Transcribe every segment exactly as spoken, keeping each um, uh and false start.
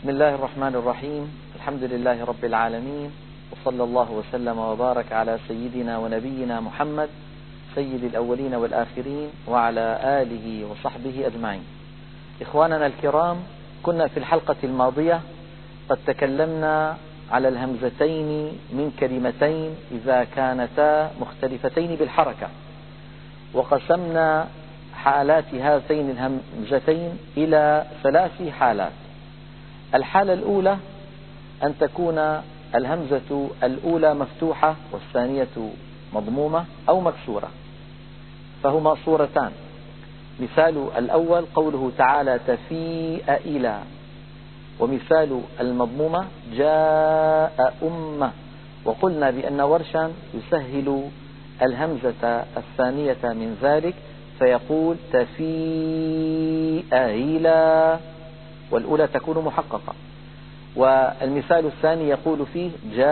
بسم الله الرحمن الرحيم. الحمد لله رب العالمين، وصلى الله وسلم وبارك على سيدنا ونبينا محمد سيد الأولين والآخرين وعلى آله وصحبه أجمعين. إخواننا الكرام، كنا في الحلقة الماضية قد تكلمنا على الهمزتين من كلمتين إذا كانتا مختلفتين بالحركة، وقسمنا حالات هاتين الهمزتين إلى ثلاث حالات. الحالة الأولى أن تكون الهمزة الأولى مفتوحة والثانية مضمومة أو مكسورة، فهما صورتان. مثال الأول قوله تعالى تفيء إلى، ومثال المضمومة جاء أمة. وقلنا بأن ورشا يسهل الهمزة الثانية من ذلك فيقول تفيء إلى، والأولى تكون محققة. والمثال الثاني يقول فيه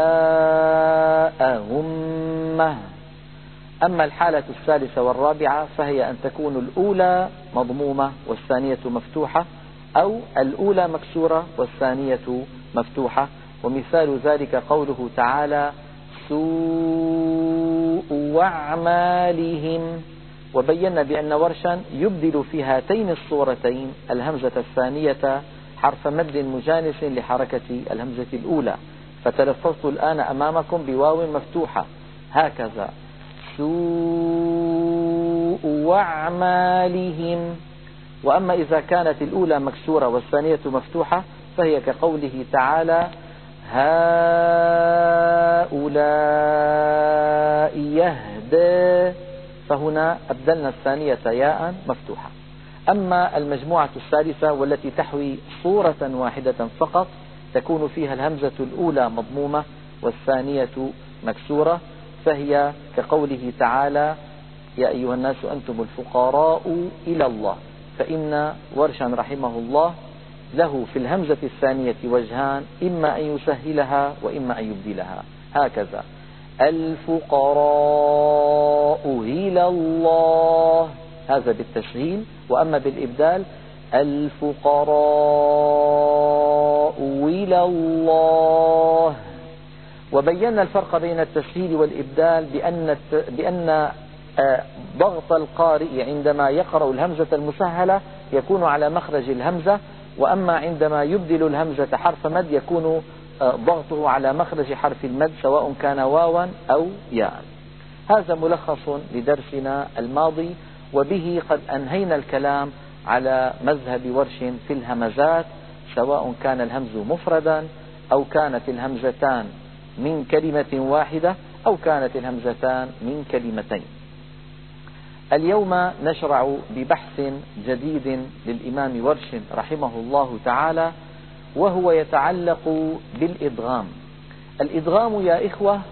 جاء همة. أما الحالة الثالثة والرابعة فهي أن تكون الأولى مضمومة والثانية مفتوحة، أو الأولى مكسورة والثانية مفتوحة. ومثال ذلك قوله تعالى سوء أعمالهم. وبينا بأن ورشا يبدل في هاتين الصورتين الهمزة الثانية حرف مد مجانس لحركة الهمزة الأولى، فتلفظت الآن أمامكم بواو مفتوحة هكذا سوء أعمالهم. وأما إذا كانت الأولى مكسورة والثانية مفتوحة فهي كقوله تعالى هؤلاء يهدى، فهنا أبدلنا الثانية ياء مفتوحة. أما المجموعة الثالثة والتي تحوي صورة واحدة فقط تكون فيها الهمزة الأولى مضمومة والثانية مكسورة، فهي كقوله تعالى يا أيها الناس أنتم الفقراء إلى الله. فإن ورشا رحمه الله له في الهمزة الثانية وجهان، إما أن يسهلها وإما أن يبدلها هكذا الفقراء إلى الله، هذا بالتسهيل. وأما بالإبدال الفقراء إلى الله. وبينا الفرق بين التسهيل والإبدال بأن بأن ضغط القارئ عندما يقرأ الهمزة المسهلة يكون على مخرج الهمزة، وأما عندما يبدل الهمزة حرف مد يكون ضغطه على مخرج حرف المد سواء كان واوا أو ياء. هذا ملخص لدرسنا الماضي، وبه قد أنهينا الكلام على مذهب ورش في الهمزات، سواء كان الهمز مفردا أو كانت الهمزتان من كلمة واحدة أو كانت الهمزتان من كلمتين. اليوم نشرع ببحث جديد للإمام ورش رحمه الله تعالى، وهو يتعلق بالإدغام. الإدغام يا إخوة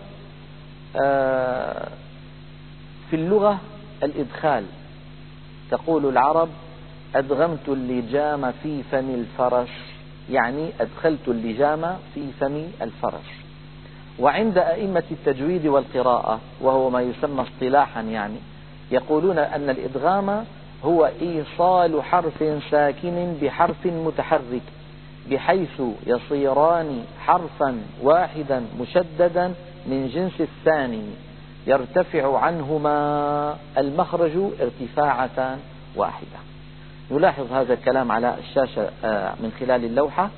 في اللغة الإدخال. تقول العرب أدغمت اللجام في فم الفرس، يعني أدخلت اللجام في فم الفرس. وعند أئمة التجويد والقراءة، وهو ما يسمى اصطلاحا، يعني يقولون أن الإدغام هو إيصال حرف ساكن بحرف متحرك بحيث يصيران حرفا واحدا مشددا من جنس الثاني يرتفع عنهما المخرج ارتفاعة واحدة. نلاحظ هذا الكلام على الشاشة من خلال اللوحة.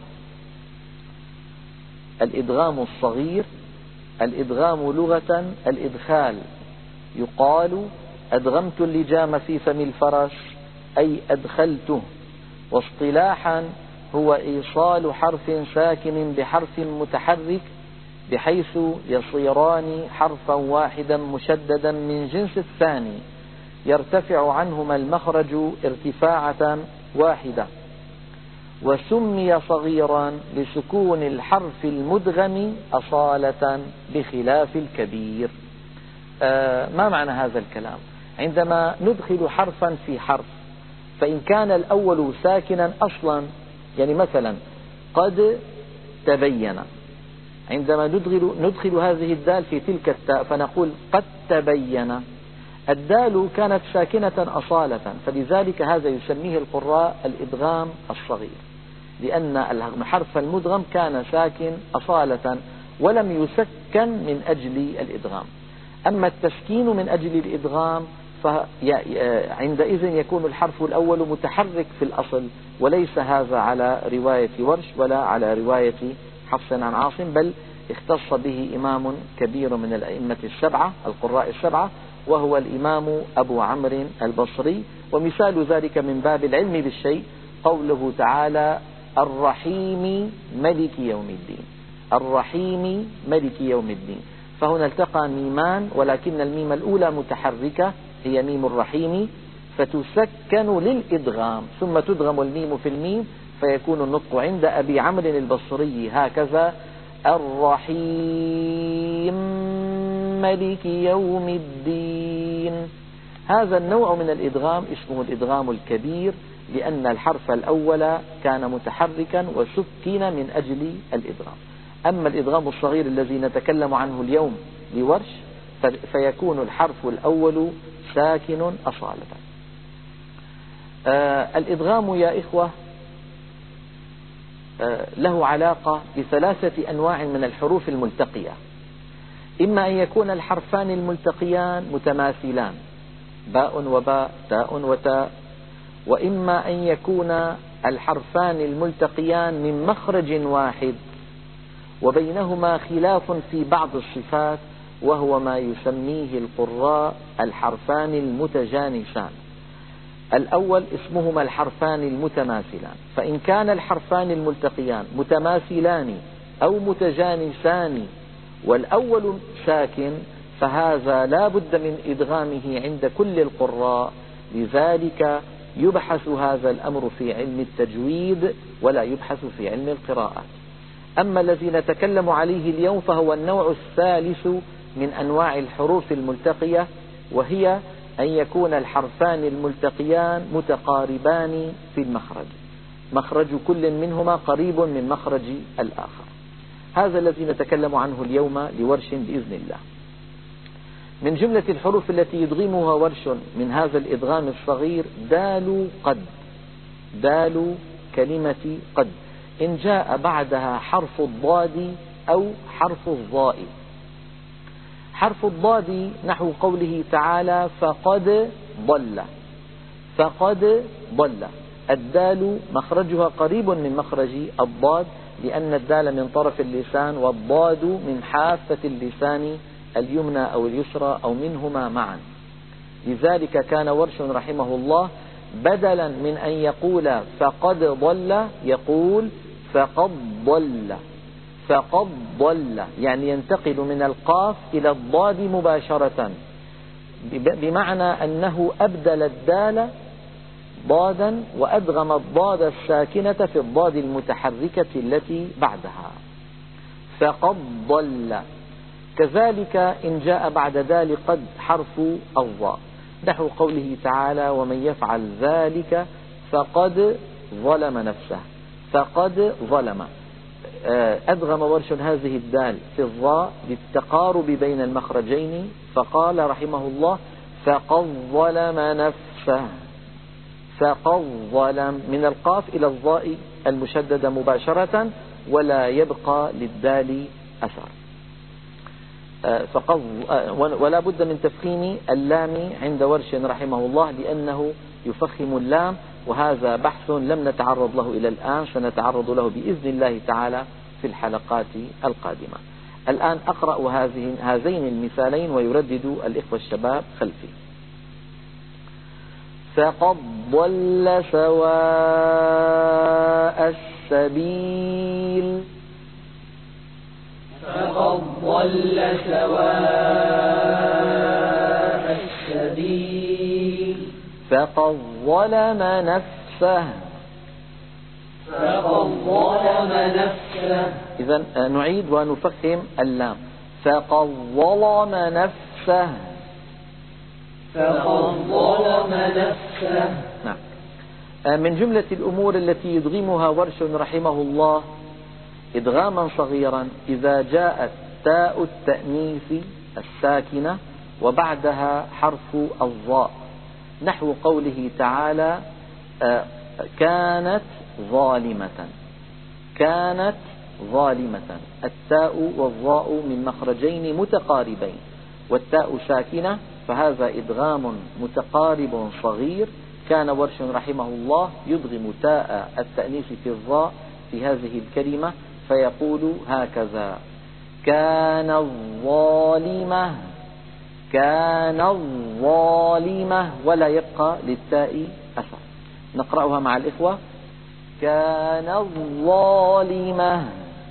الإدغام الصغير، الإدغام لغة الإدخال، يقال أدغمت اللجام في فم الفرس أي أدخلته. واصطلاحا هو إيصال حرف ساكن بحرف متحرك بحيث يصيران حرفا واحدا مشددا من جنس الثاني يرتفع عنهما المخرج ارتفاعة واحدة. وسمي صغيرا لسكون الحرف المدغم أصالة بخلاف الكبير. آه ما معنى هذا الكلام؟ عندما ندخل حرفا في حرف، فإن كان الأول ساكنا أصلا، يعني مثلا قد تبين، عندما ندخل, ندخل هذه الدال في تلك التاء فنقول قد تبين، الدال كانت ساكنة أصالة، فلذلك هذا يسميه القراء الإدغام الصغير. لأن الحرف المدغم كان ساكن أصالة ولم يسكن من أجل الإدغام. أما التسكين من أجل الإدغام فعندئذ يكون الحرف الأول متحرك في الأصل، وليس هذا على رواية ورش ولا على رواية حفص عن عاصم، بل اختص به إمام كبير من الأئمة السبعة القراء السبعة، وهو الإمام أبو عمرو البصري. ومثال ذلك من باب العلم بالشيء قوله تعالى الرحيم ملك يوم الدين، الرحيم ملك يوم الدين، فهنا التقى ميمان، ولكن الميم الأولى متحركة هي ميم الرحيم فتسكن للإدغام، ثم تدغم الميم في الميم فيكون النطق عند أبي عمرو البصري هكذا: الرحيم ملك يوم الدين. هذا النوع من الإدغام اسمه الإدغام الكبير، لأن الحرف الأول كان متحركا وسكن من أجل الإدغام. أما الإدغام الصغير الذي نتكلم عنه اليوم لورش فيكون الحرف الأول ساكن أصالة. آه الإدغام يا إخوة آه له علاقة بثلاثة أنواع من الحروف الملتقية. إما أن يكون الحرفان الملتقيان متماثلان، باء وباء، تاء وتاء، وإما أن يكون الحرفان الملتقيان من مخرج واحد وبينهما خلاف في بعض الصفات، وهو ما يسميه القراء الحرفان المتجانسان. الأول اسمهما الحرفان المتماثلان، فإن كان الحرفان الملتقيان متماثلان أو متجانسان والأول ساكن فهذا لا بد من إدغامه عند كل القراء، لذلك يبحث هذا الأمر في علم التجويد ولا يبحث في علم القراءات. أما الذي نتكلم عليه اليوم فهو النوع الثالث من أنواع الحروف الملتقية، وهي أن يكون الحرفان الملتقيان متقاربان في المخرج، مخرج كل منهما قريب من مخرج الآخر. هذا الذي نتكلم عنه اليوم لورش بإذن الله. من جملة الحروف التي يدغمها ورش من هذا الإدغام الصغير دال قد، دال كلمة قد، إن جاء بعدها حرف الضاد أو حرف الظاء. حرف الضاد نحو قوله تعالى فقد ضل، فقد ضل، الدال مخرجها قريب من مخرج الضاد، لأن الدال من طرف اللسان والضاد من حافة اللسان اليمنى أو اليسرى أو منهما معا. لذلك كان ورش رحمه الله بدلا من أن يقول فقد ضل يقول فقد ضل، فقد ضل، يعني ينتقل من القاف إلى الضاد مباشرة، بمعنى أنه أبدل الدال ضادا وأدغم الضاد الساكنة في الضاد المتحركة التي بعدها، فقد ضل. كذلك إن جاء بعد دال قد حرف الظاء نحو قوله تعالى ومن يفعل ذلك فقد ظلم نفسه، فقد ظلم، أدغم ورش هذه الدال في الظاء للتقارب بين المخرجين، فقال رحمه الله فقد ظلم نفسه، فقد ظلم، من القاف إلى الظاء المشددة مباشرة ولا يبقى للدال أثر. فقد ولا بد من تفخيم اللام عند ورش رحمه الله لأنه يفخم اللام، وهذا بحث لم نتعرض له إلى الآن، سنتعرض له بإذن الله تعالى في الحلقات القادمة. الآن أقرأ هذه هذين المثالين ويردد الإخوة الشباب خلفي. فقد ضل سواء السبيل، فقد ضل سواء السبيل، فقد ظلم نفسه، فقد ظلم نفسه. إذن نعيد ونفخم اللام، فقد ظلم نفسه، فقد ظلم نفسه. نعم. من جملة الأمور التي يدغمها ورش رحمه الله إدغاما صغيرا إذا جاءت تاء التأنيث الساكنة وبعدها حرف الظاء نحو قوله تعالى كانت ظالمة، كانت ظالمة. التاء والظاء من مخرجين متقاربين، والتاء ساكنة، فهذا إدغام متقارب صغير. كان ورش رحمه الله يدغم تاء التأنيث في الظاء في هذه الكلمة فيقول هكذا: كان الظالمة، كان الظالمة، ولا يبقى للتاء أثر. نقرأها مع الإخوة: كان الظالمة،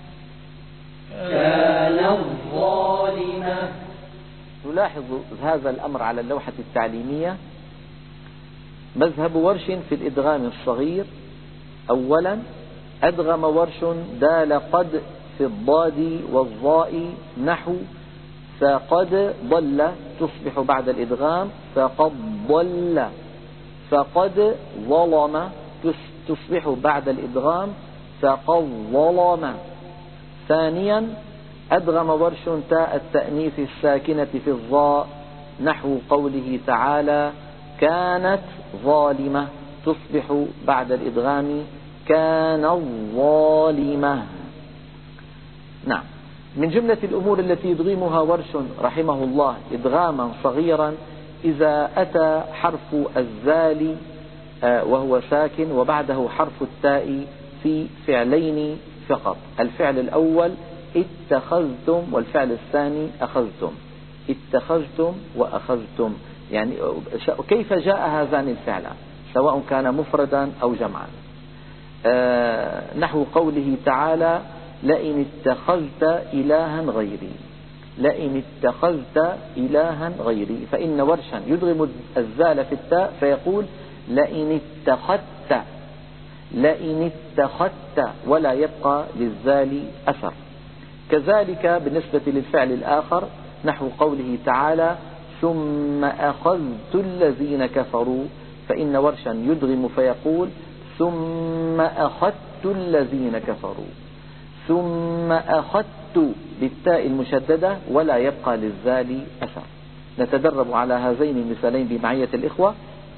كان الظالمة. نلاحظ هذا الأمر على اللوحة التعليمية. مذهب ورش في الإدغام الصغير: أولا أدغم ورش دال قد في الضاد والظاء نحو فقد ضل، تصبح بعد الإدغام فقد ضل. فقد ظلم تصبح بعد الإدغام فقد ظلم. ثانيا أدغم ورش تاء التأنيث الساكنة في الظاء نحو قوله تعالى: كانت ظالمة، تصبح بعد الإدغام كان الظالمة. نعم، من جملة الأمور التي يدغمها ورش رحمه الله إدغاما صغيرا إذا أتى حرف الزال وهو ساكن وبعده حرف التاء في فعلين فقط. الفعل الأول اتخذتم، والفعل الثاني أخذتم. اتخذتم وأخذتم، يعني كيف جاء هذان الفعلان سواء كان مفردا أو جمعا. آه نحو قوله تعالى: لئن اتخذت إلها غيري، لئن اتخذت إلها غيري. فإن ورشا يدغم الزال في التاء فيقول: لئن اتخذت، لئن اتخذت، ولا يبقى للزال أثر. كذلك بالنسبة للفعل الآخر نحو قوله تعالى: ثم أخذت الذين كفروا. فإن ورشا يدغم فيقول: ثم أخذت الذين كفروا، ثم أخذت بالتاء المشددة ولا يبقى للزال أثر. نتدرب على هذين المثالين بمعية الإخوة.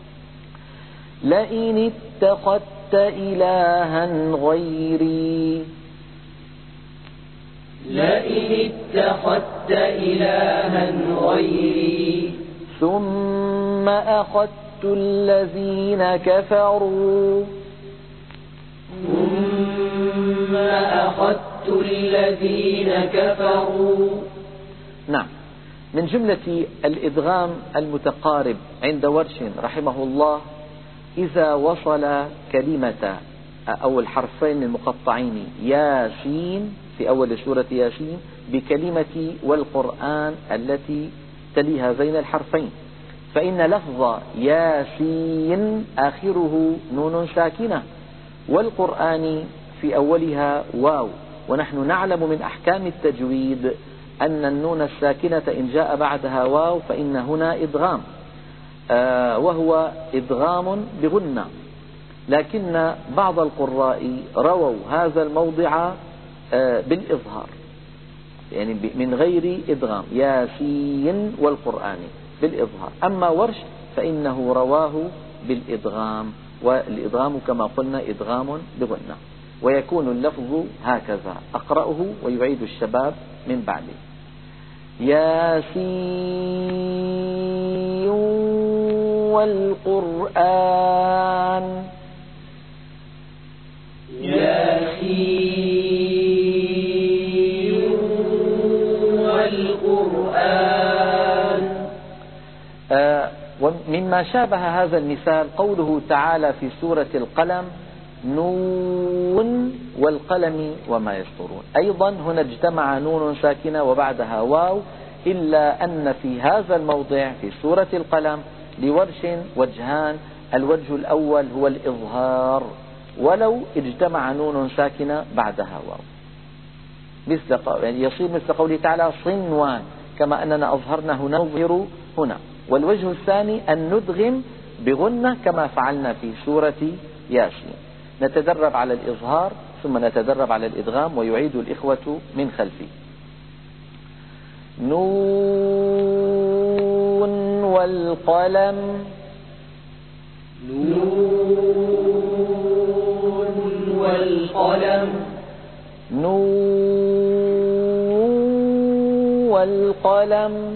لئن اتخذت إلها غيري، لئن اتخذت إلها غيري، ثم أخذت الذين كفروا، ثم أخذت الذين كفروا. نعم، من جملة الإدغام المتقارب عند ورش رحمه الله إذا وصل كلمة أو الحرفين المقطعين ياسين في أول سورة ياسين بكلمة والقرآن التي تلي هذين الحرفين، فإن لفظ ياسين آخره نون ساكنة والقرآن في أولها واو، ونحن نعلم من أحكام التجويد أن النون الساكنة إن جاء بعدها واو فإن هنا إدغام، آه وهو إدغام بغنة. لكن بعض القراء رووا هذا الموضع آه بالإظهار، يعني من غير إدغام، ياسين والقرآن بالإظهار. أما ورش فإنه رواه بالإدغام، والإدغام كما قلنا إدغام بغنة، ويكون اللفظ هكذا. أقرأه ويعيد الشباب من بعده: ياسين والقرآن، ياسين والقرآن. آه ومما شابه هذا المثال قوله تعالى في سورة القلم: نون والقلم وما يسطرون. أيضا هنا اجتمع نون ساكنة وبعدها واو، إلا أن في هذا الموضع في سورة القلم لورش وجهان. الوجه الأول هو الإظهار ولو اجتمع نون ساكنة بعدها واو، مثل يعني يصير مثل قوله تعالى صنوان، كما أننا أظهرنا هنا نظهر هنا. والوجه الثاني أن ندغم بغنة كما فعلنا في سورة ياسين. نتدرب على الإظهار ثم نتدرب على الإدغام، ويعيد الإخوة من خلفي: نون والقلم، نون والقلم. نون والقلم.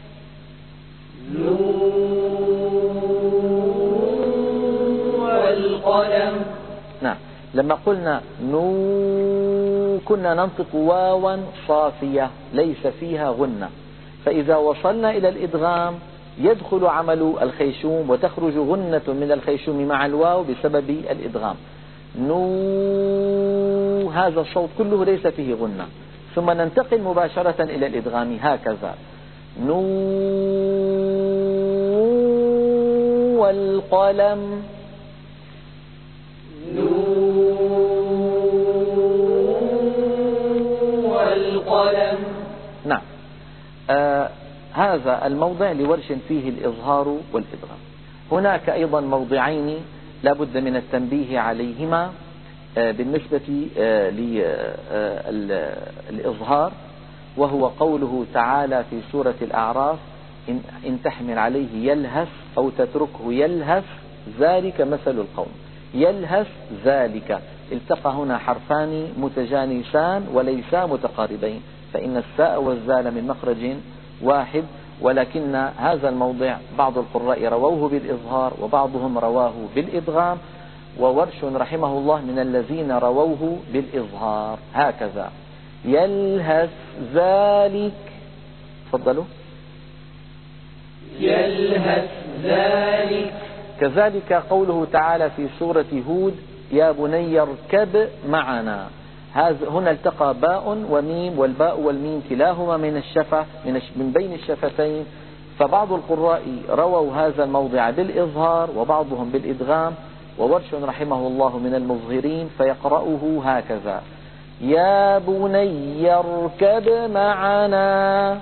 والقلم. نعم، لما قلنا نون كنا ننطق واوا صافية ليس فيها غنة، فإذا وصلنا إلى الإدغام يدخل عمل الخيشوم وتخرج غنة من الخيشوم مع الواو بسبب الإدغام. نو، هذا الصوت كله ليس فيه غنة، ثم ننتقل مباشرة إلى الإدغام هكذا. نو والقلم. والقلم. نعم، آه هذا الموضع لورش فيه الإظهار والإدغام. هناك أيضا موضعين لا بد من التنبيه عليهما آه بالنسبة آه للإظهار، وهو قوله تعالى في سورة الأعراف: إن, إن تحمل عليه يلهث أو تتركه يلهث ذلك مثل القوم. يلهث ذلك، التقى هنا حرفان متجانسان وليسا متقاربين، فإن الساء والزال من مخرج واحد، ولكن هذا الموضع بعض القراء رووه بالإظهار وبعضهم رواه بالإدغام، وورش رحمه الله من الذين رووه بالإظهار هكذا: يلهث ذلك. تفضلوا. يلهث ذلك. كذلك قوله تعالى في سورة هود: يا بني اركب معنا. هنا التقى باء وميم، والباء والميم كلاهما من الشفة من بين الشفتين، فبعض القراء رووا هذا الموضع بالإظهار وبعضهم بالإدغام، وورش رحمه الله من المظهرين فيقرأه هكذا: يا بني اركب معنا.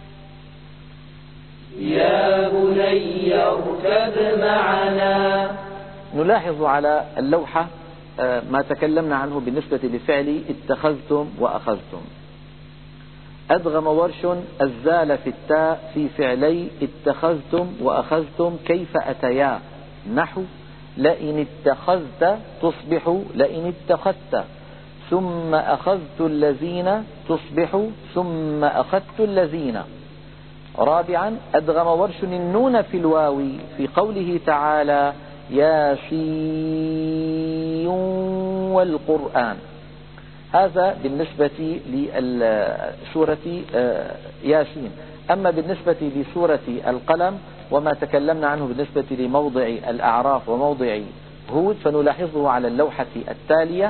يا بني اركب معنا. نلاحظ على اللوحة ما تكلمنا عنه بالنسبة لفعل اتخذتم وأخذتم. أدغم ورش الزال في التاء في فعلي اتخذتم وأخذتم كيف أتيا، نحو: لئن اتخذت تصبح لئن اتخذت، ثم أخذت الذين تصبح ثم أخذت الذين. رابعا أدغم ورش النون في الواو في قوله تعالى: ياسين والقرآن. هذا بالنسبة لسورة ياسين. أما بالنسبة لسورة القلم وما تكلمنا عنه بالنسبة لموضع الأعراف وموضع هود فنلاحظه على اللوحة التالية.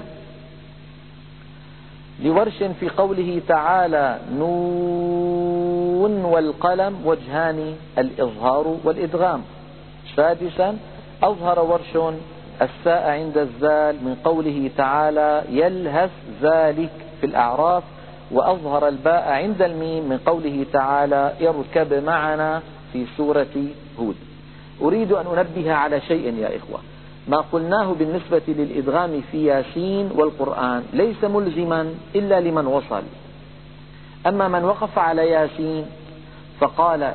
لورش في قوله تعالى: نون والقلم وجهان: الإظهار والإدغام. سادسا أظهر ورش الساء عند الزال من قوله تعالى: يلهث ذلك في الأعراف، وأظهر الباء عند الميم من قوله تعالى: اركب معنا في سورة هود. أريد أن أنبه على شيء يا إخوة: ما قلناه بالنسبة للإدغام في ياسين والقرآن ليس ملزما إلا لمن وصل. أما من وقف على ياسين فقال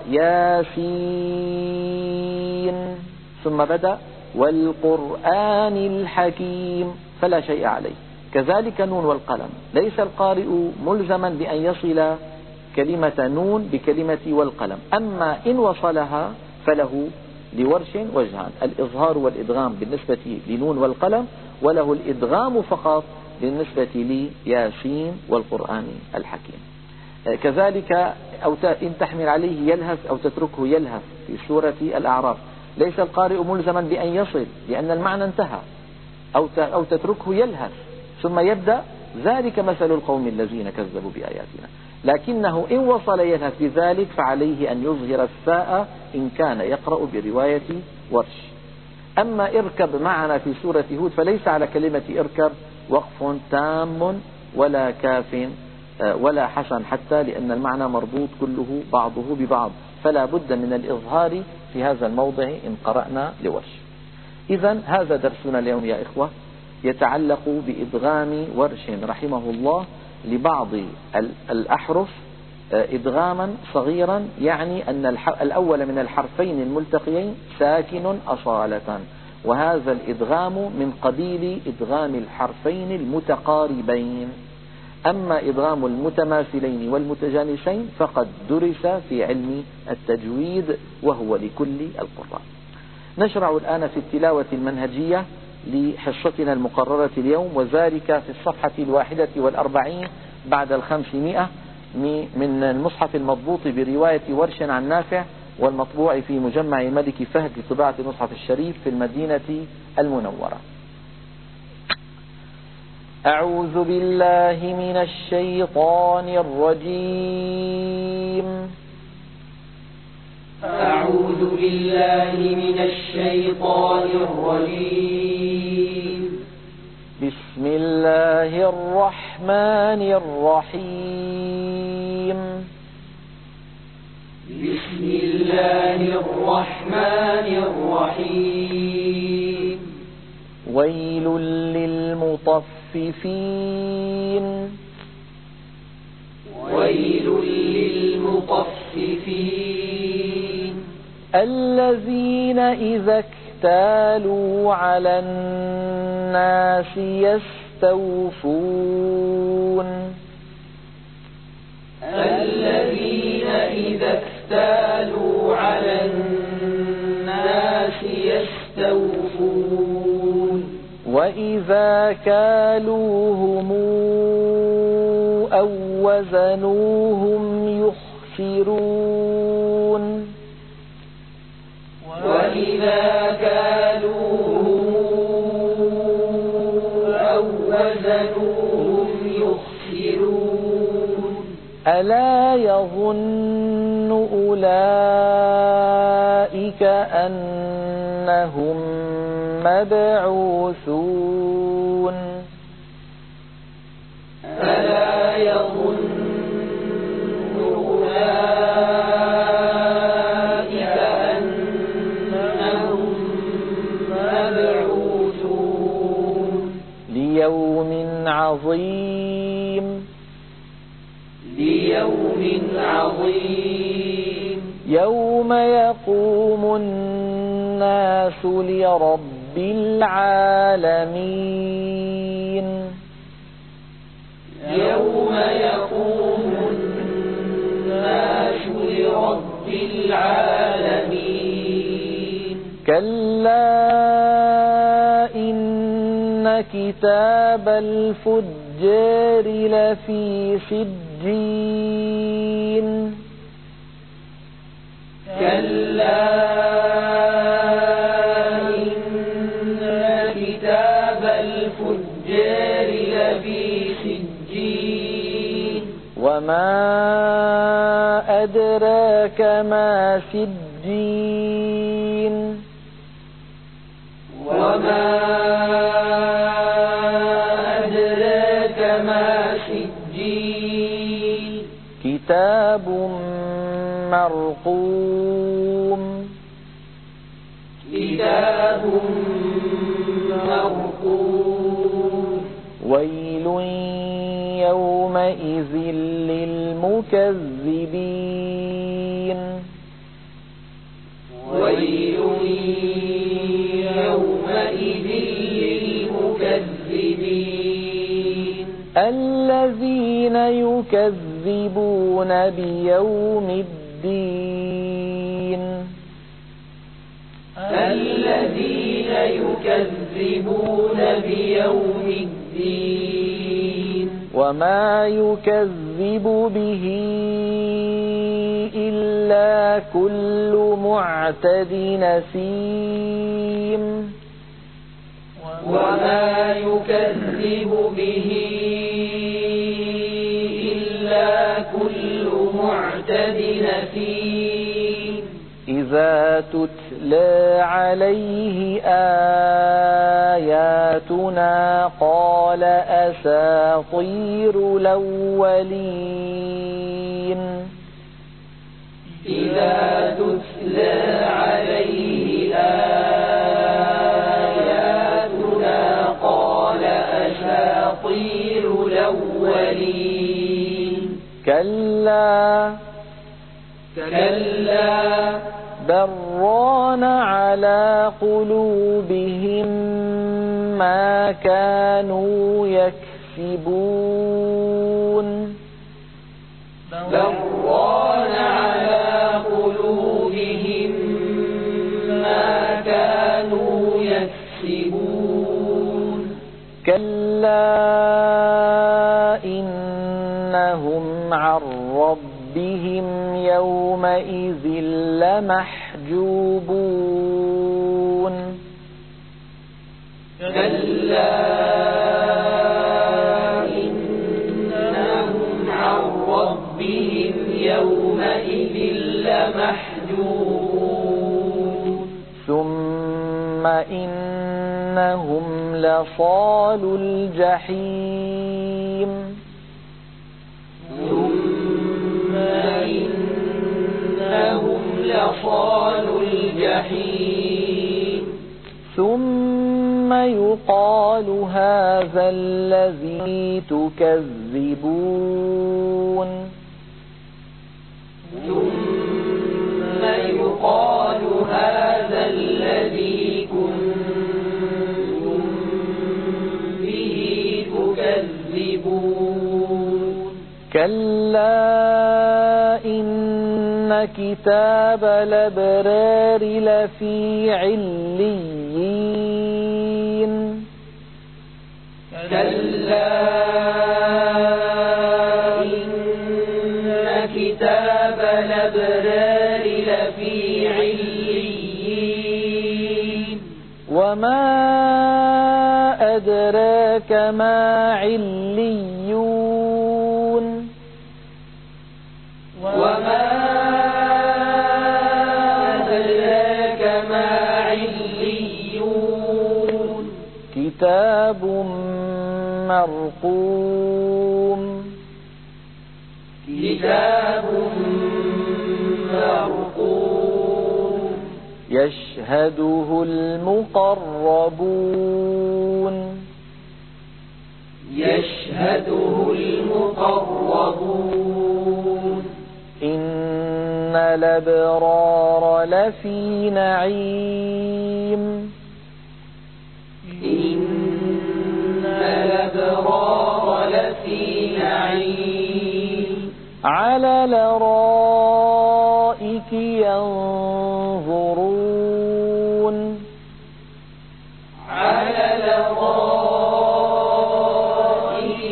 ياسين ثم بدأ والقرآن الحكيم فلا شيء عليه. كذلك نون والقلم، ليس القارئ ملزما بأن يصل كلمة نون بكلمة والقلم، أما إن وصلها فله لورش وجهان: الإظهار والإدغام بالنسبة لنون والقلم، وله الإدغام فقط بالنسبة لياسين والقرآن الحكيم. كذلك أو إن تحمل عليه يلهث أو تتركه يلهث في سورة الأعراف، ليس القارئ ملزما بأن يصل لأن المعنى انتهى، أو أو تتركه يلهث ثم يبدأ ذلك مثل القوم الذين كذبوا بآياتنا، لكنه إن وصل يلهث بذلك فعليه أن يظهر الساء إن كان يقرأ برواية ورش. أما اركب معنا في سورة هود فليس على كلمة اركب وقف تام ولا كاف ولا حسن حتى، لأن المعنى مربوط كله بعضه ببعض، فلا بد من الإظهار في هذا الموضع إن قرأنا لورش. إذن هذا درسنا اليوم يا إخوة، يتعلق بإدغام ورش رحمه الله لبعض الأحرف إدغاما صغيرا، يعني أن الأول من الحرفين الملتقيين ساكن أصالة، وهذا الإدغام من قبيل إدغام الحرفين المتقاربين. أما إدغام المتماثلين والمتجانسين فقد درس في علم التجويد وهو لكل القراء. نشرع الآن في التلاوة المنهجية لحصتنا المقررة اليوم، وذلك في الصفحة الواحدة والأربعين بعد الخمسمائة من المصحف المضبوط برواية ورش عن نافع والمطبوع في مجمع ملك فهد لطباعة المصحف الشريف في المدينة المنورة. أعوذ بالله من الشيطان الرجيم. أعوذ بالله من الشيطان الرجيم. بسم الله الرحمن الرحيم. بسم الله الرحمن الرحيم. ويل للمطففين. ويل للمطففين. الذين إذا اكتالوا على الناس يستوفون. الذين إذا اكتالوا على الناس يستوفون. وإذا كالوهم أو وزنوهم يخسرون. وإذا كالوهم أو وزنوهم يخسرون. ألا يظن أولئك أنهم مبعوثون. ألا يظن أولئك أنهم مبعوثون. ليوم عظيم. ليوم عظيم. يوم يقوم الناس لرب العالمين. يوم يقوم الناس لرب العالمين. كلا إن كتاب الفجار لفي سجين. كلا إن كتاب الفجار لفي سجين. وما أدراك ما سجين. وما أدراك ما سجين. كتاب مرقوم. كتاب مرقوم. ويل يومئذ للمكذبين. ويل يومئذ للمكذبين. الذين يكذبون بيوم الدين. الذين يكذبون بيوم الدين. وما يكذب به إلا كل معتد نسيم. وما يكذب به إلا كل معتد نسيم. إذا تتلى عليه آياتنا قال أساطير الأولين. إذا تتلى عليه آياتنا قال أساطير الأولين. كلا كلا بران على قلوبهم ما كانوا يكسبون. كلا إنهم عن ربهم يومئذ لمحجوبون كلا إنهم عن ربهم يومئذ لمحجوبون ثم إنهم لصالو الجحيم ثم إنهم لصالو الجحيم ثم يقال هذا الذي تكذبون ثم يقال هذا الذي كنتم به تكذبون كلا إن كتاب الأبرار لفي عليين كلا إن كتاب الأبرار لفي عليين وما أدراك ما عليون وما أدراك ما عليون كتاب مرقوم كتاب مرقوم يشهده المقربون يشهده المقربون إن الأبرار لفي نعيم إن الأبرار لفي نعيم على الأرائك ينظرون على الأرائك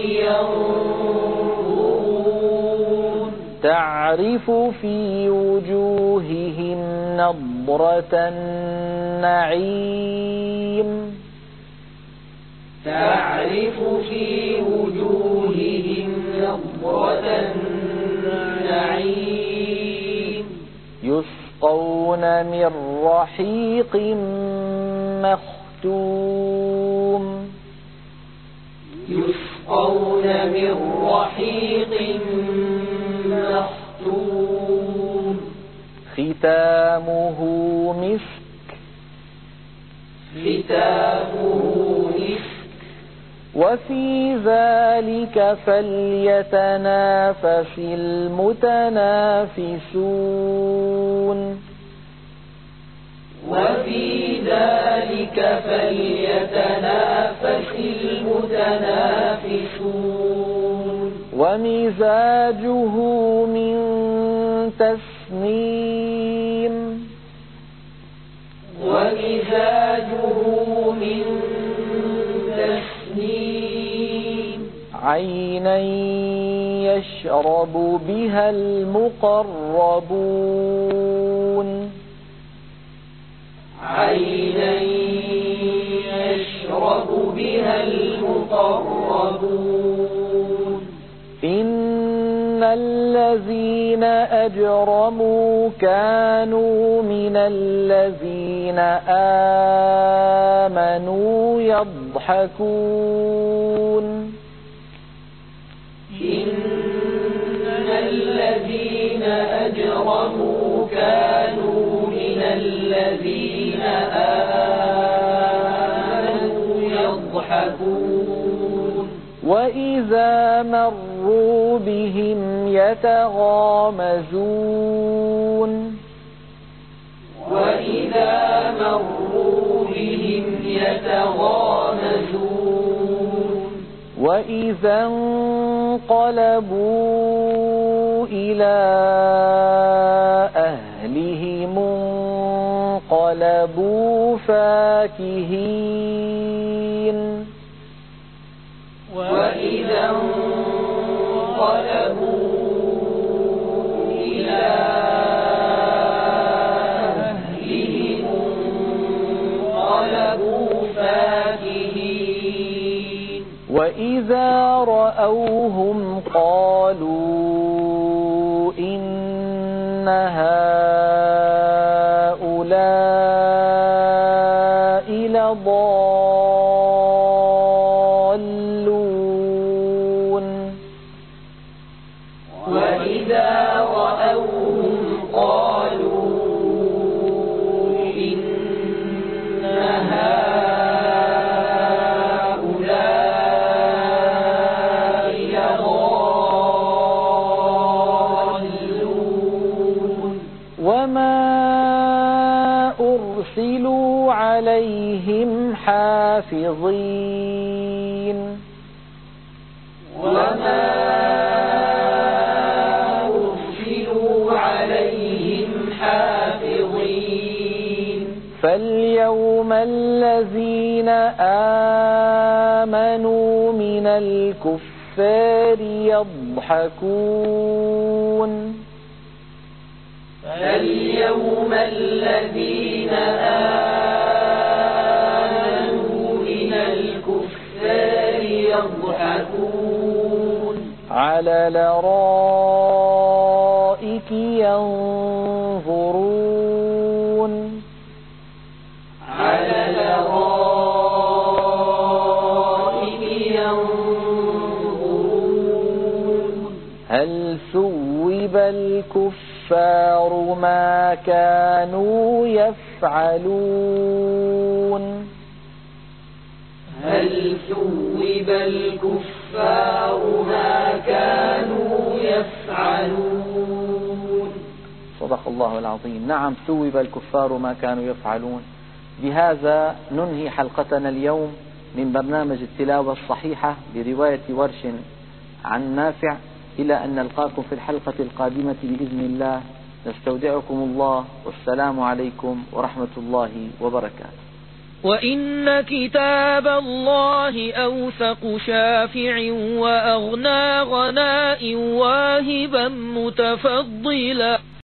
ينظرون تعرف في وجوههم نضرة النعيم تعرف في وجوههم نضرة النعيم يسقون من رحيق مختوم يسقون من رحيق مختوم ختامه مسك ختامه مسك وفي ذلك فليتنافس المتنافسون وفي ذلك فليتنافس المتنافسون ومزاجه من تسنيم ومزاجه من تسنيم عينا يشرب بها المقربون عينا يشرب بها المقربون إن الذين أجرموا كانوا من الذين آمنوا يضحكون إن الذين أجرموا كانوا من الذين آمنوا يضحكون وإذا مروا بهم يتغامزون وإذا مروا بهم يتغامزون وإذا انقلبوا إلى أهلهم انقلبوا فاكهين إلى أهلهم انقلبوا فاكهين وإذا رأوهم قالوا إن هؤلاء لضالون وإذا رأوهم قالوا إن هؤلاء لضالون وما أرسلوا عليهم حافظين وما أرسلوا عليهم حافظين فاليوم الذين آمنوا من الكفار يضحكون فاليوم الذين آمنوا من الكفار يضحكون على الأرائك ينظرون على الأرائك ينظرون هل ثوب الكفار ما كانوا يفعلون هل ثوب الكفار ما كانوا يفعلون صدق الله العظيم. نعم، ثوب الكفار ما كانوا يفعلون. بهذا ننهي حلقتنا اليوم من برنامج التلاوة الصحيحة برواية ورش عن نافع، إلى أن نلقاكم في الحلقة القادمة بإذن الله. نستودعكم الله، والسلام عليكم ورحمة الله وبركاته. وإن كتاب الله أوثق شافع وأغنى غناء واهبا متفضلا.